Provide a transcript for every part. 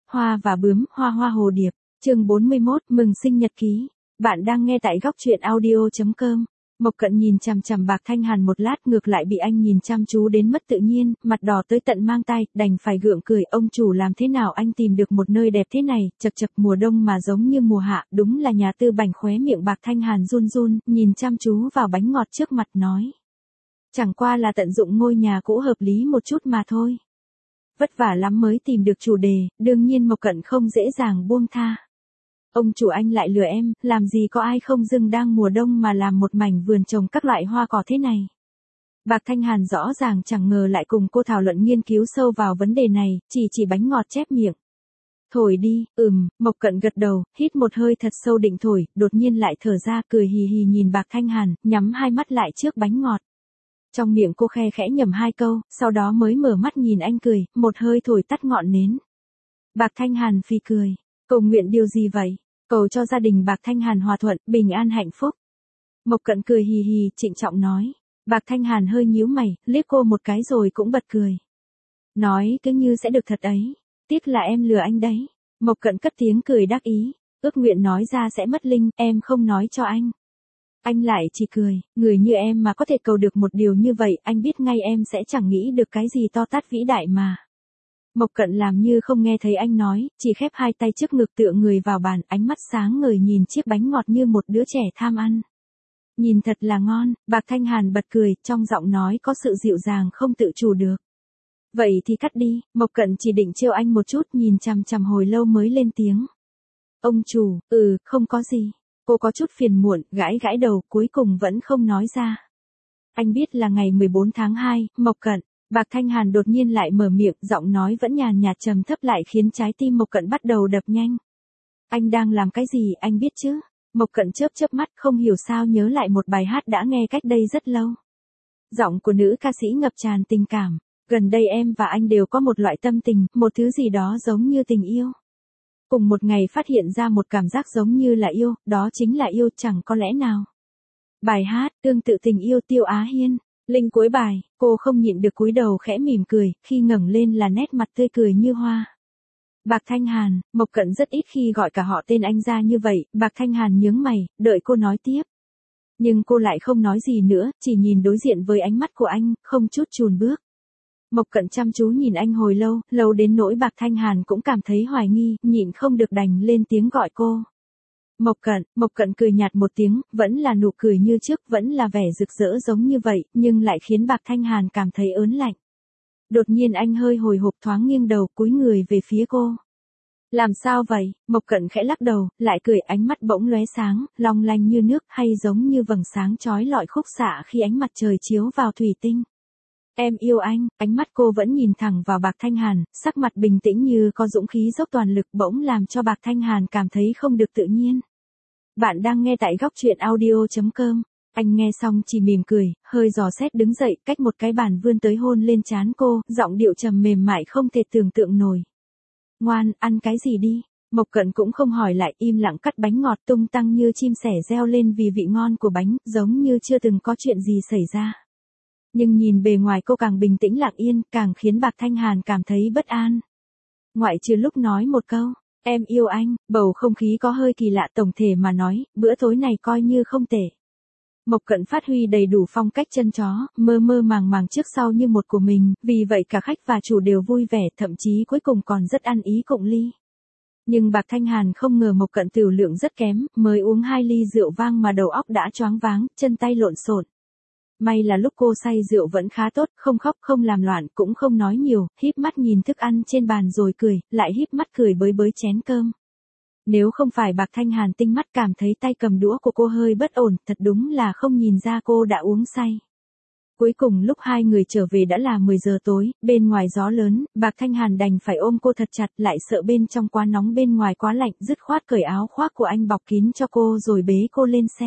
Hoa và bướm, hoa hoa hồ điệp, chương 41, mừng sinh nhật ký. Bạn đang nghe tại góc truyện audio.com. Mộc Cận nhìn chằm chằm Bạc Thanh Hàn một lát, ngược lại bị anh nhìn chăm chú đến mất tự nhiên, mặt đỏ tới tận mang tai, đành phải gượng cười. Ông chủ, làm thế nào anh tìm được một nơi đẹp thế này, chật chật, mùa đông mà giống như mùa hạ, đúng là nhà tư bảnh. Khóe miệng Bạc Thanh Hàn run run, nhìn chăm chú vào bánh ngọt trước mặt nói. Chẳng qua là tận dụng ngôi nhà cũ hợp lý một chút mà thôi. Vất vả lắm mới tìm được chủ đề, đương nhiên Mộc Cận không dễ dàng buông tha. Ông chủ, anh lại lừa em, làm gì có ai không dưng đang mùa đông mà làm một mảnh vườn trồng các loại hoa cỏ thế này. Bạc Thanh Hàn rõ ràng chẳng ngờ lại cùng cô thảo luận nghiên cứu sâu vào vấn đề này, chỉ bánh ngọt chép miệng. Thổi đi, Mộc Cận gật đầu, hít một hơi thật sâu định thổi, đột nhiên lại thở ra, cười hì hì nhìn Bạc Thanh Hàn, nhắm hai mắt lại trước bánh ngọt. Trong miệng cô khe khẽ nhẩm hai câu, sau đó mới mở mắt nhìn anh cười, một hơi thổi tắt ngọn nến. Bạc Thanh Hàn phì cười, cầu nguyện điều gì vậy? Cầu cho gia đình Bạc Thanh Hàn hòa thuận, bình an hạnh phúc. Mộc Cận cười hì hì, trịnh trọng nói. Bạc Thanh Hàn hơi nhíu mày, liếc cô một cái rồi cũng bật cười. Nói cứ như sẽ được thật ấy, tiếc là em lừa anh đấy. Mộc Cận cất tiếng cười đắc ý, ước nguyện nói ra sẽ mất linh, em không nói cho anh. Anh lại chỉ cười, người như em mà có thể cầu được một điều như vậy, anh biết ngay em sẽ chẳng nghĩ được cái gì to tát vĩ đại mà. Mộc Cận làm như không nghe thấy anh nói, chỉ khép hai tay trước ngực tựa người vào bàn, ánh mắt sáng ngời nhìn chiếc bánh ngọt như một đứa trẻ tham ăn. Nhìn thật là ngon, Bạc Thanh Hàn bật cười, trong giọng nói có sự dịu dàng không tự chủ được. Vậy thì cắt đi, Mộc Cận chỉ định trêu anh một chút, nhìn chằm chằm hồi lâu mới lên tiếng. Ông chủ, không có gì. Cô có chút phiền muộn, gãi gãi đầu, cuối cùng vẫn không nói ra. Anh biết là ngày 14 tháng 2, Mộc Cận. Bạc Thanh Hàn đột nhiên lại mở miệng, giọng nói vẫn nhàn nhạt trầm thấp lại khiến trái tim Mộc Cận bắt đầu đập nhanh. Anh đang làm cái gì, anh biết chứ? Mộc Cận chớp chớp mắt, không hiểu sao nhớ lại một bài hát đã nghe cách đây rất lâu. Giọng của nữ ca sĩ ngập tràn tình cảm. Gần đây em và anh đều có một loại tâm tình, một thứ gì đó giống như tình yêu. Cùng một ngày phát hiện ra một cảm giác giống như là yêu, đó chính là yêu, chẳng có lẽ nào. Bài hát, tương tự tình yêu Tiêu Á Hiên. Linh cuối bài, cô không nhịn được cúi đầu khẽ mỉm cười, khi ngẩng lên là nét mặt tươi cười như hoa. Bạc Thanh Hàn, Mộc Cận rất ít khi gọi cả họ tên anh ra như vậy, Bạc Thanh Hàn nhướng mày, đợi cô nói tiếp. Nhưng cô lại không nói gì nữa, chỉ nhìn đối diện với ánh mắt của anh, không chút chùn bước. Mộc Cận chăm chú nhìn anh hồi lâu, lâu đến nỗi Bạc Thanh Hàn cũng cảm thấy hoài nghi, nhịn không được đành lên tiếng gọi cô. Mộc Cận cười nhạt một tiếng, vẫn là nụ cười như trước, vẫn là vẻ rực rỡ giống như vậy, nhưng lại khiến Bạc Thanh Hàn cảm thấy ớn lạnh. Đột nhiên anh hơi hồi hộp, thoáng nghiêng đầu, cúi người về phía cô. Làm sao vậy? Mộc Cận khẽ lắc đầu, lại cười, ánh mắt bỗng lóe sáng, long lanh như nước, hay giống như vầng sáng chói lọi khúc xạ khi ánh mặt trời chiếu vào thủy tinh. Em yêu anh, ánh mắt cô vẫn nhìn thẳng vào Bạc Thanh Hàn, sắc mặt bình tĩnh như có dũng khí dốc toàn lực, bỗng làm cho Bạc Thanh Hàn cảm thấy không được tự nhiên. Bạn đang nghe tại góc truyện audio.com. Anh nghe xong chỉ mỉm cười, hơi dò xét đứng dậy, cách một cái bàn vươn tới hôn lên trán cô, giọng điệu trầm mềm mại không thể tưởng tượng nổi. Ngoan, ăn cái gì đi. Mộc Cận cũng không hỏi lại, im lặng cắt bánh ngọt, tung tăng như chim sẻ reo lên vì vị ngon của bánh, giống như chưa từng có chuyện gì xảy ra. Nhưng nhìn bề ngoài cô càng bình tĩnh lặng yên, càng khiến Bạc Thanh Hàn cảm thấy bất an. Ngoại trừ lúc nói một câu, em yêu anh, bầu không khí có hơi kỳ lạ, tổng thể mà nói, bữa tối này coi như không tệ. Mộc Cận phát huy đầy đủ phong cách chân chó, mơ mơ màng màng trước sau như một của mình, vì vậy cả khách và chủ đều vui vẻ, thậm chí cuối cùng còn rất ăn ý cụng ly. Nhưng Bạc Thanh Hàn không ngờ Mộc Cận tiểu lượng rất kém, mới uống 2 ly rượu vang mà đầu óc đã choáng váng, chân tay lộn xộn. May là lúc cô say rượu vẫn khá tốt, không khóc không làm loạn, cũng không nói nhiều, híp mắt nhìn thức ăn trên bàn rồi cười, lại híp mắt cười bới bới chén cơm. Nếu không phải Bạc Thanh Hàn tinh mắt cảm thấy tay cầm đũa của cô hơi bất ổn, thật đúng là không nhìn ra cô đã uống say. Cuối cùng lúc hai người trở về đã là 10 giờ tối, bên ngoài gió lớn, Bạc Thanh Hàn đành phải ôm cô thật chặt, lại sợ bên trong quá nóng bên ngoài quá lạnh, dứt khoát cởi áo khoác của anh bọc kín cho cô rồi bế cô lên xe.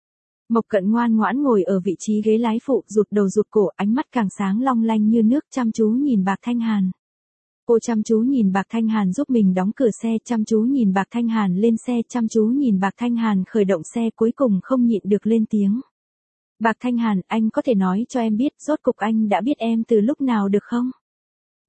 Mộc Cận ngoan ngoãn ngồi ở vị trí ghế lái phụ, rụt đầu rụt cổ, ánh mắt càng sáng long lanh như nước, chăm chú nhìn Bạc Thanh Hàn. Cô chăm chú nhìn Bạc Thanh Hàn giúp mình đóng cửa xe, chăm chú nhìn Bạc Thanh Hàn lên xe, chăm chú nhìn Bạc Thanh Hàn khởi động xe, cuối cùng không nhịn được lên tiếng. Bạc Thanh Hàn, anh có thể nói cho em biết, rốt cục anh đã biết em từ lúc nào được không?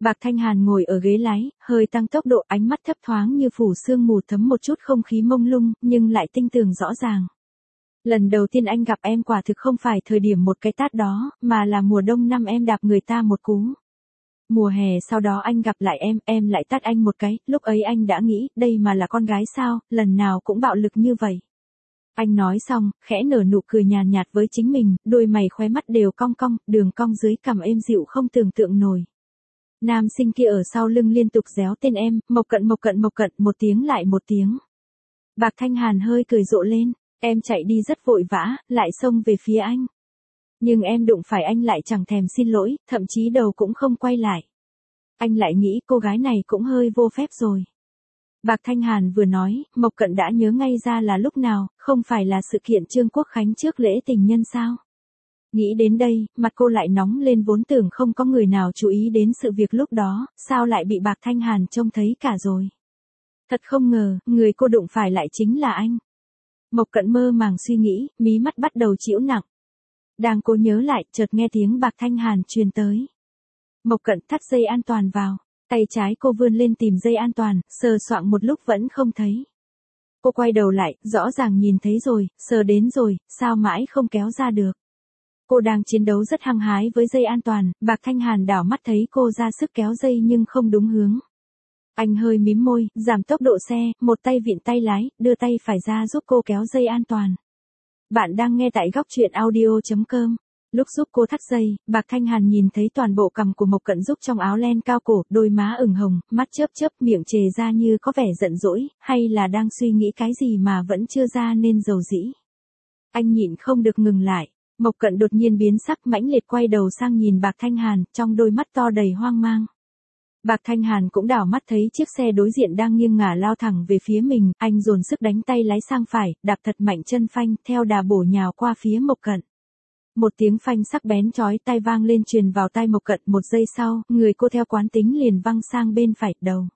Bạc Thanh Hàn ngồi ở ghế lái, hơi tăng tốc độ, ánh mắt thấp thoáng như phủ sương mù thấm một chút không khí mông lung, nhưng lại tinh tường rõ ràng. Lần đầu tiên anh gặp em quả thực không phải thời điểm một cái tát đó, mà là mùa đông năm em đạp người ta một cú. Mùa hè sau đó anh gặp lại em lại tát anh một cái, lúc ấy anh đã nghĩ, đây mà là con gái sao, lần nào cũng bạo lực như vậy. Anh nói xong, khẽ nở nụ cười nhàn nhạt với chính mình, đôi mày khóe mắt đều cong cong, đường cong dưới cằm êm dịu không tưởng tượng nổi. Nam sinh kia ở sau lưng liên tục réo tên em, Mộc Cận Mộc Cận Mộc Cận, một tiếng lại một tiếng. Bạc Thanh Hàn hơi cười rộ lên, em chạy đi rất vội vã, lại xông về phía anh. Nhưng em đụng phải anh lại chẳng thèm xin lỗi, thậm chí đầu cũng không quay lại. Anh lại nghĩ cô gái này cũng hơi vô phép rồi. Bạc Thanh Hàn vừa nói, Mộc Cận đã nhớ ngay ra là lúc nào, không phải là sự kiện Trương Quốc Khánh trước lễ tình nhân sao. Nghĩ đến đây, mặt cô lại nóng lên vốn tưởng không có người nào chú ý đến sự việc lúc đó, sao lại bị Bạc Thanh Hàn trông thấy cả rồi. Thật không ngờ, người cô đụng phải lại chính là anh. Mộc Cận mơ màng suy nghĩ, mí mắt bắt đầu chịu nặng. Đang cố nhớ lại, chợt nghe tiếng Bạc Thanh Hàn truyền tới. Mộc Cận thắt dây an toàn vào, tay trái cô vươn lên tìm dây an toàn, sờ soạng một lúc vẫn không thấy. Cô quay đầu lại, rõ ràng nhìn thấy rồi, sờ đến rồi, sao mãi không kéo ra được. Cô đang chiến đấu rất hăng hái với dây an toàn, Bạc Thanh Hàn đảo mắt thấy cô ra sức kéo dây nhưng không đúng hướng. Anh hơi mím môi, giảm tốc độ xe, một tay vịn tay lái, đưa tay phải ra giúp cô kéo dây an toàn. Bạn đang nghe tại góc truyện audio.com. Lúc giúp cô thắt dây, Bạc Thanh Hàn nhìn thấy toàn bộ cằm của Mộc Cận giúp trong áo len cao cổ, đôi má ửng hồng, mắt chớp chớp, miệng chề ra như có vẻ giận dỗi, hay là đang suy nghĩ cái gì mà vẫn chưa ra nên dầu dĩ. Anh nhịn không được ngừng lại. Mộc Cận đột nhiên biến sắc, mãnh liệt quay đầu sang nhìn Bạc Thanh Hàn, trong đôi mắt to đầy hoang mang. Bạc Thanh Hàn cũng đảo mắt thấy chiếc xe đối diện đang nghiêng ngả lao thẳng về phía mình, anh dồn sức đánh tay lái sang phải, đạp thật mạnh chân phanh, theo đà bổ nhào qua phía Mộc Cận. Một tiếng phanh sắc bén chói tai vang lên truyền vào tai Mộc Cận, một giây sau, người cô theo quán tính liền văng sang bên phải, đầu.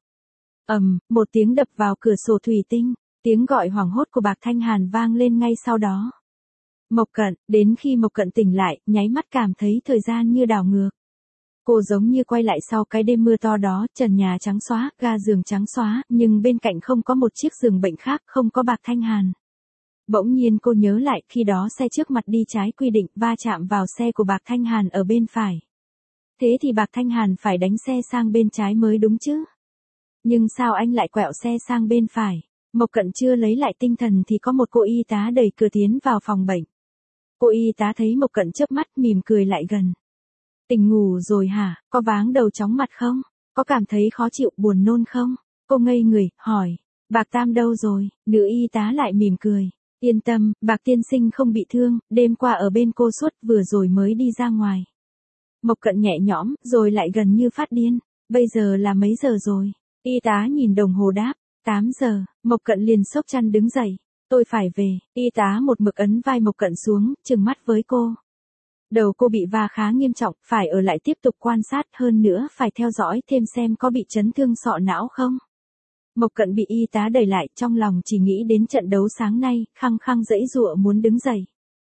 Một tiếng đập vào cửa sổ thủy tinh, tiếng gọi hoảng hốt của Bạc Thanh Hàn vang lên ngay sau đó. Mộc Cận, đến khi Mộc Cận tỉnh lại, nháy mắt cảm thấy thời gian như đảo ngược. Cô giống như quay lại sau cái đêm mưa to đó, trần nhà trắng xóa, ga giường trắng xóa, nhưng bên cạnh không có một chiếc giường bệnh khác, không có Bạc Thanh Hàn. Bỗng nhiên cô nhớ lại, khi đó xe trước mặt đi trái quy định, va chạm vào xe của Bạc Thanh Hàn ở bên phải. Thế thì Bạc Thanh Hàn phải đánh xe sang bên trái mới đúng chứ. Nhưng sao anh lại quẹo xe sang bên phải? Mộc Cận chưa lấy lại tinh thần thì có một cô y tá đẩy cửa tiến vào phòng bệnh. Cô y tá thấy Mộc Cận chớp mắt, mỉm cười lại gần. Tỉnh ngủ rồi hả, có váng đầu chóng mặt không? Có cảm thấy khó chịu, buồn nôn không? Cô ngây người, hỏi. Bạc Tam đâu rồi? Nữ y tá lại mỉm cười. Yên tâm, Bạc tiên sinh không bị thương, đêm qua ở bên cô suốt, vừa rồi mới đi ra ngoài. Mộc Cận nhẹ nhõm, rồi lại gần như phát điên. Bây giờ là mấy giờ rồi? Y tá nhìn đồng hồ đáp. 8 giờ, Mộc Cận liền xốc chăn đứng dậy. Tôi phải về, y tá một mực ấn vai Mộc Cận xuống, trừng mắt với cô. Đầu cô bị va khá nghiêm trọng, phải ở lại tiếp tục quan sát, hơn nữa phải theo dõi thêm xem có bị chấn thương sọ não không. Mộc Cận bị y tá đẩy lại, trong lòng chỉ nghĩ đến trận đấu sáng nay, khăng khăng giãy giụa muốn đứng dậy.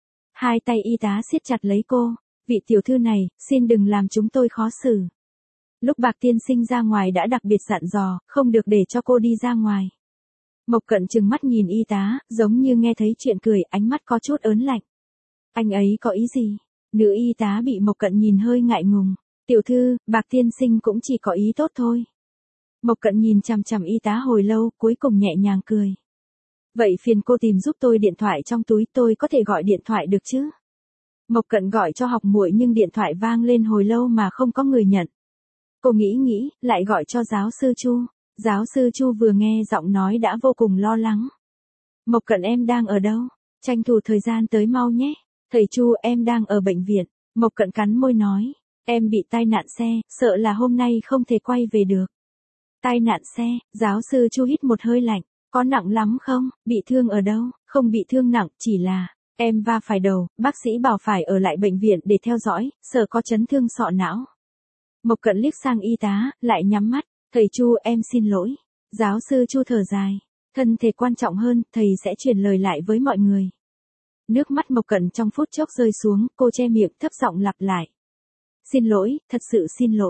Hai tay y tá siết chặt lấy cô. Vị tiểu thư này, xin đừng làm chúng tôi khó xử. Lúc Bạc tiên sinh ra ngoài đã đặc biệt dặn dò, không được để cho cô đi ra ngoài. Mộc Cận trừng mắt nhìn y tá, giống như nghe thấy chuyện cười, ánh mắt có chút ớn lạnh. Anh ấy có ý gì? Nữ y tá bị Mộc Cận nhìn hơi ngại ngùng. Tiểu thư, Bạc tiên sinh cũng chỉ có ý tốt thôi. Mộc Cận nhìn chằm chằm y tá hồi lâu, cuối cùng nhẹ nhàng cười. Vậy phiền cô tìm giúp tôi điện thoại trong túi, tôi có thể gọi điện thoại được chứ? Mộc Cận gọi cho học muội nhưng điện thoại vang lên hồi lâu mà không có người nhận. Cô nghĩ, lại gọi cho giáo sư Chu. Giáo sư Chu vừa nghe giọng nói đã vô cùng lo lắng. Mộc Cận em đang ở đâu? Tranh thủ thời gian tới mau nhé. Thầy Chu, em đang ở bệnh viện. Mộc Cận cắn môi nói. Em bị tai nạn xe, sợ là hôm nay không thể quay về được. Tai nạn xe, giáo sư Chu hít một hơi lạnh. Có nặng lắm không? Bị thương ở đâu? Không bị thương nặng, chỉ là em va phải đầu, bác sĩ bảo phải ở lại bệnh viện để theo dõi, sợ có chấn thương sọ não. Mộc Cận liếc sang y tá, lại nhắm mắt. Thầy Chu, em xin lỗi. Giáo sư Chu thở dài. Thân thể quan trọng hơn, thầy sẽ truyền lời lại với mọi người. Nước mắt Mộc Cận trong phút chốc rơi xuống, cô che miệng thấp giọng lặp lại. Xin lỗi, thật sự xin lỗi.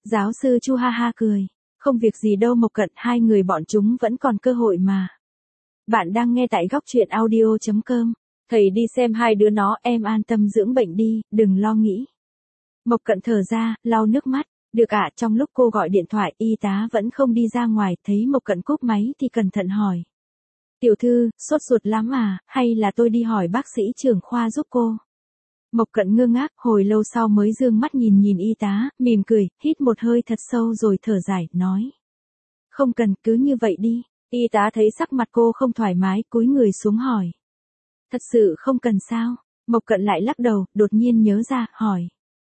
Giáo sư Chu ha ha cười. Không việc gì đâu Mộc Cận, hai người bọn chúng vẫn còn cơ hội mà. Bạn đang nghe tại góc truyện audio.com. Thầy đi xem hai đứa nó, em an tâm dưỡng bệnh đi, đừng lo nghĩ. Mộc Cận thở ra, lau nước mắt. Được ạ, trong lúc cô gọi điện thoại, y tá vẫn không đi ra ngoài, thấy Mộc Cận cúp máy thì cẩn thận hỏi. Tiểu thư, sốt ruột lắm à, hay là tôi đi hỏi bác sĩ trưởng khoa giúp cô? Mộc Cận ngơ ngác, hồi lâu sau mới dương mắt nhìn y tá, mỉm cười, hít một hơi thật sâu rồi thở dài, nói. Không cần, cứ như vậy đi. Y tá thấy sắc mặt cô không thoải mái, cúi người xuống hỏi. Thật sự không cần sao? Mộc Cận lại lắc đầu, đột nhiên nhớ ra, hỏi.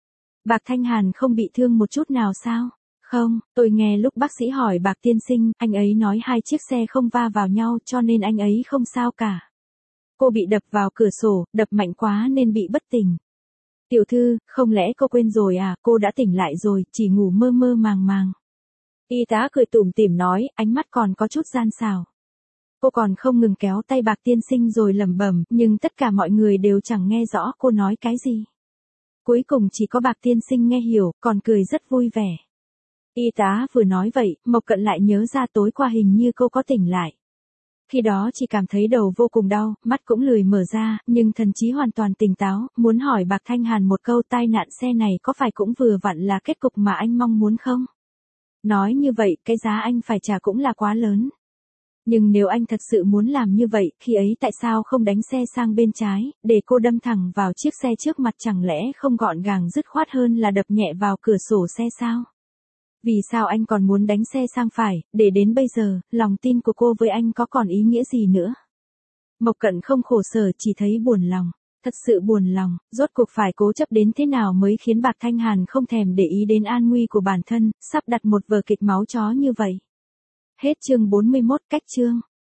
Bạc Thanh Hàn không bị thương một chút nào sao? Không, tôi nghe lúc bác sĩ hỏi Bạc tiên sinh, anh ấy nói hai chiếc xe không va vào nhau cho nên anh ấy không sao cả. Cô bị đập vào cửa sổ, đập mạnh quá nên bị bất tỉnh. Tiểu thư, không lẽ cô quên rồi à, cô đã tỉnh lại rồi, chỉ ngủ mơ mơ màng màng. Y tá cười tủm tỉm nói, ánh mắt còn có chút gian xảo. Cô còn không ngừng kéo tay Bạc tiên sinh rồi lẩm bẩm, nhưng tất cả mọi người đều chẳng nghe rõ cô nói cái gì. Cuối cùng chỉ có Bạc tiên sinh nghe hiểu, còn cười rất vui vẻ. Y tá vừa nói vậy, Mộc Cận lại nhớ ra tối qua hình như cô có tỉnh lại. Khi đó chỉ cảm thấy đầu vô cùng đau, mắt cũng lười mở ra, nhưng thần trí hoàn toàn tỉnh táo, muốn hỏi Bạc Thanh Hàn một câu tai nạn xe này có phải cũng vừa vặn là kết cục mà anh mong muốn không? Nói như vậy, cái giá anh phải trả cũng là quá lớn. Nhưng nếu anh thật sự muốn làm như vậy, khi ấy tại sao không đánh xe sang bên trái, để cô đâm thẳng vào chiếc xe trước mặt, chẳng lẽ không gọn gàng dứt khoát hơn là đập nhẹ vào cửa sổ xe sao? Vì sao anh còn muốn đánh xe sang phải, để đến bây giờ, lòng tin của cô với anh có còn ý nghĩa gì nữa? Mộc Cận không khổ sở, chỉ thấy buồn lòng. Thật sự buồn lòng, rốt cuộc phải cố chấp đến thế nào mới khiến Bạc Thanh Hàn không thèm để ý đến an nguy của bản thân, sắp đặt một vở kịch máu chó như vậy. Hết chương 41, cách chương.